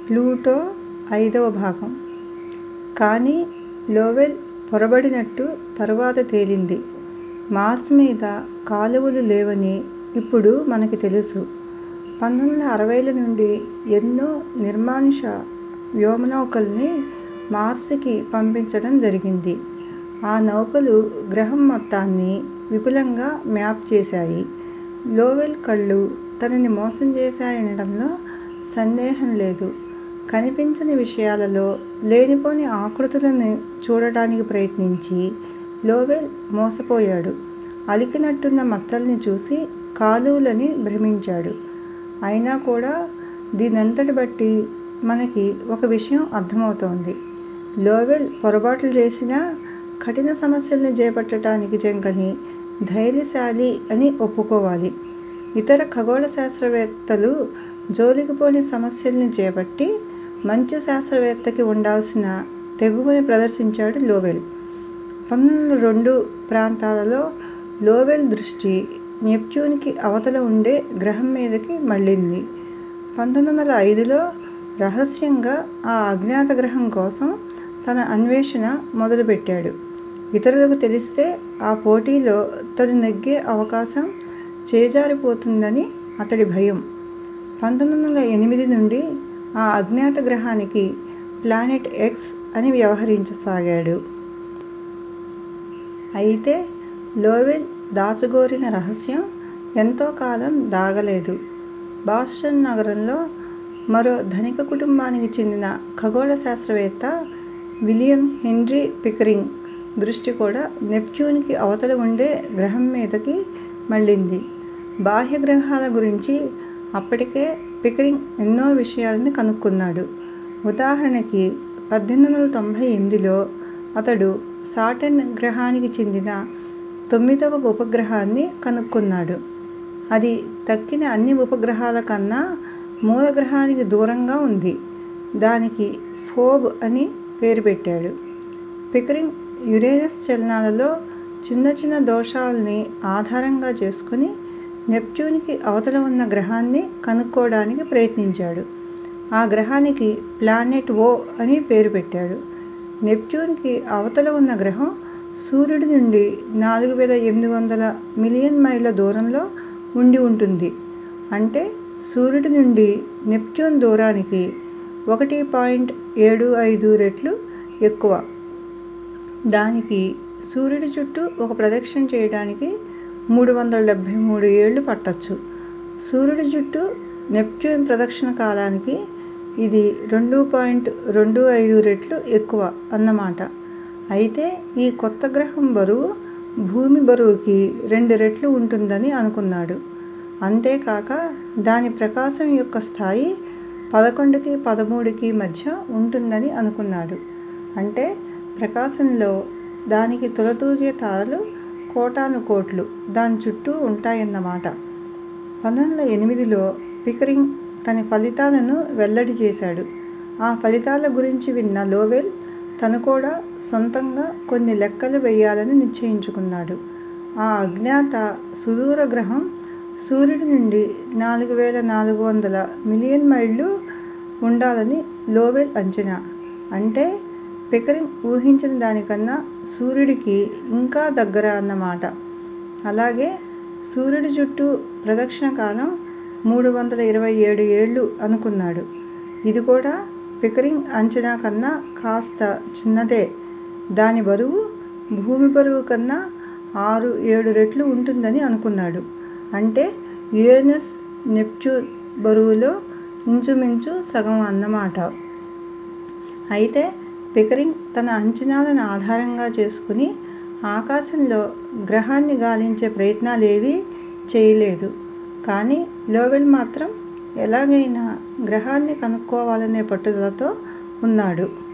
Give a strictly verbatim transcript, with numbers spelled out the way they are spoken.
Pluto ఐదవ భాగం. కానీ లోవెల్ పొరబడినట్టు తరువాత తేలింది. మార్స్ మీద కాలువలు లేవని ఇప్పుడు మనకి తెలుసు. పంతొమ్మిది వందల అరవైల నుండి ఎన్నో నిర్మానుష వ్యోమనౌకల్ని మార్స్కి పంపించడం జరిగింది. ఆ నౌకలు గ్రహం మొత్తాన్ని విపులంగా మ్యాప్ చేశాయి. లోవెల్ కళ్ళు తనని మోసం చేశాయనడంలో సందేహం లేదు. కనిపించని విషయాలలో లేనిపోని ఆకృతులను చూడటానికి ప్రయత్నించి లోవెల్ మోసపోయాడు. అలికినట్టున్న మచ్చల్ని చూసి కాలువలని భ్రమించాడు. అయినా కూడా దీనంతటి బట్టి మనకి ఒక విషయం అర్థమవుతోంది. లోవెల్ పొరపాట్లు చేసినా కఠిన సమస్యల్ని చేపట్టడానికి జంకని ధైర్యశాలి అని ఒప్పుకోవాలి. ఇతర ఖగోళ శాస్త్రవేత్తలు జోలికిపోని సమస్యల్ని చేపట్టి మంచి శాస్త్రవేత్తకి ఉండాల్సిన తెగువని ప్రదర్శించాడు లోవెల్. పంతొమ్మిది వందల రెండు ప్రాంతాలలో లోవెల్ దృష్టి నెప్ట్యూన్కి అవతల ఉండే గ్రహం మీదకి మళ్ళింది. పంతొమ్మిది వందల ఐదులో రహస్యంగా ఆ అజ్ఞాత గ్రహం కోసం తన అన్వేషణ మొదలుపెట్టాడు. ఇతరులకు తెలిస్తే ఆ పోటీలో తను నెగ్గే అవకాశం చేజారిపోతుందని అతడి భయం. పంతొమ్మిది వందల ఎనిమిది నుండి ఆ అజ్ఞాత గ్రహానికి ప్లానెట్ ఎక్స్ అని వ్యవహరించసాగాడు. అయితే లోవెల్ దాచగోరిన రహస్యం ఎంతో కాలం దాగలేదు. బాస్టన్ నగరంలో మరో ధనిక కుటుంబానికి చెందిన ఖగోళ శాస్త్రవేత్త విలియం హెన్రీ పికరింగ్ దృష్టి కూడా నెప్ట్యూన్కి అవతల ఉండే గ్రహం మీదకి మళ్ళింది. బాహ్య గ్రహాల గురించి అప్పటికే పికరింగ్ ఎన్నో విషయాల్ని కనుక్కున్నాడు. ఉదాహరణకి పద్దెనిమిది వందల తొంభై ఎనిమిదిలో అతడు సాటర్న్ గ్రహానికి చెందిన తొమ్మిదవ ఉపగ్రహాన్ని కనుక్కున్నాడు. అది తక్కిన అన్ని ఉపగ్రహాల కన్నా మూల గ్రహానికి దూరంగా ఉంది. దానికి ఫోబ్ అని పేరు పెట్టాడు. పికరింగ్ యురేనస్ చలనాలలో చిన్న చిన్న దోషాల్ని ఆధారంగా చేసుకుని నెప్ట్యూన్కి అవతల ఉన్న గ్రహాన్ని కనుక్కోవడానికి ప్రయత్నించాడు. ఆ గ్రహానికి ప్లానెట్ ఓ అని పేరు పెట్టాడు. నెప్ట్యూన్కి అవతల ఉన్న గ్రహం సూర్యుడి నుండి నాలుగు వేల ఎనిమిది వందల మిలియన్ మైళ్ళ దూరంలో ఉండి ఉంటుంది. అంటే సూర్యుడి నుండి నెప్ట్యూన్ దూరానికి ఒకటి పాయింట్ ఏడు ఐదు రెట్లు ఎక్కువ. దానికి సూర్యుడి చుట్టూ ఒక ప్రదక్షిణ చేయడానికి మూడు వందల డెబ్బై మూడు ఏళ్లు పట్టొచ్చు. సూర్యుడి చుట్టూ నెప్ట్యూన్ ప్రదక్షిణ కాలానికి ఇది రెండు పాయింట్ రెండు ఐదు రెట్లు ఎక్కువ అన్నమాట. అయితే ఈ కొత్త గ్రహం బరువు భూమి బరువుకి రెండు రెట్లు ఉంటుందని అనుకున్నాడు. అంతేకాక దాని ప్రకాశం యొక్క స్థాయి పదకొండుకి పదమూడుకి మధ్య ఉంటుందని అనుకున్నాడు. అంటే ప్రకాశంలో దానికి తులతూగే తారలు కోటాను కోట్లు దాని చుట్టూ ఉంటాయన్నమాట. పంతొమ్మిది వందల ఎనిమిదిలో పికరింగ్ తన ఫలితాలను వెల్లడి చేశాడు. ఆ ఫలితాల గురించి విన్న లోవెల్ తను కూడా సొంతంగా కొన్ని లెక్కలు వేయాలని నిశ్చయించుకున్నాడు. ఆ అజ్ఞాత సుదూర గ్రహం సూర్యుడి నుండి నాలుగు వేల నాలుగు వందల మిలియన్ మైళ్ళు ఉండాలని లోవెల్ అంచనా. అంటే పికరింగ్ ఊహించిన దానికన్నా సూర్యుడికి ఇంకా దగ్గర అన్నమాట. అలాగే సూర్యుడి చుట్టూ ప్రదక్షిణ కాలం మూడు వందల ఇరవై ఏడు ఏళ్లు అనుకున్నాడు. ఇది కూడా పికరింగ్ అంచనా కన్నా కాస్త చిన్నదే. దాని బరువు భూమి బరువు కన్నా ఆరు ఏడు రెట్లు ఉంటుందని అనుకున్నాడు. అంటే యురేనస్ నెప్ట్యూన్ బరువులో ఇంచుమించు సగం అన్నమాట. అయితే పికరింగ్ తన అంచనాలను ఆధారంగా చేసుకుని ఆకాశంలో గ్రహాన్ని గాలించే ప్రయత్నాలేవీ చేయలేదు. కానీ లోవెల్ మాత్రం ఎలాగైనా గ్రహాన్ని కనుక్కోవాలనే పట్టుదలతో ఉన్నాడు.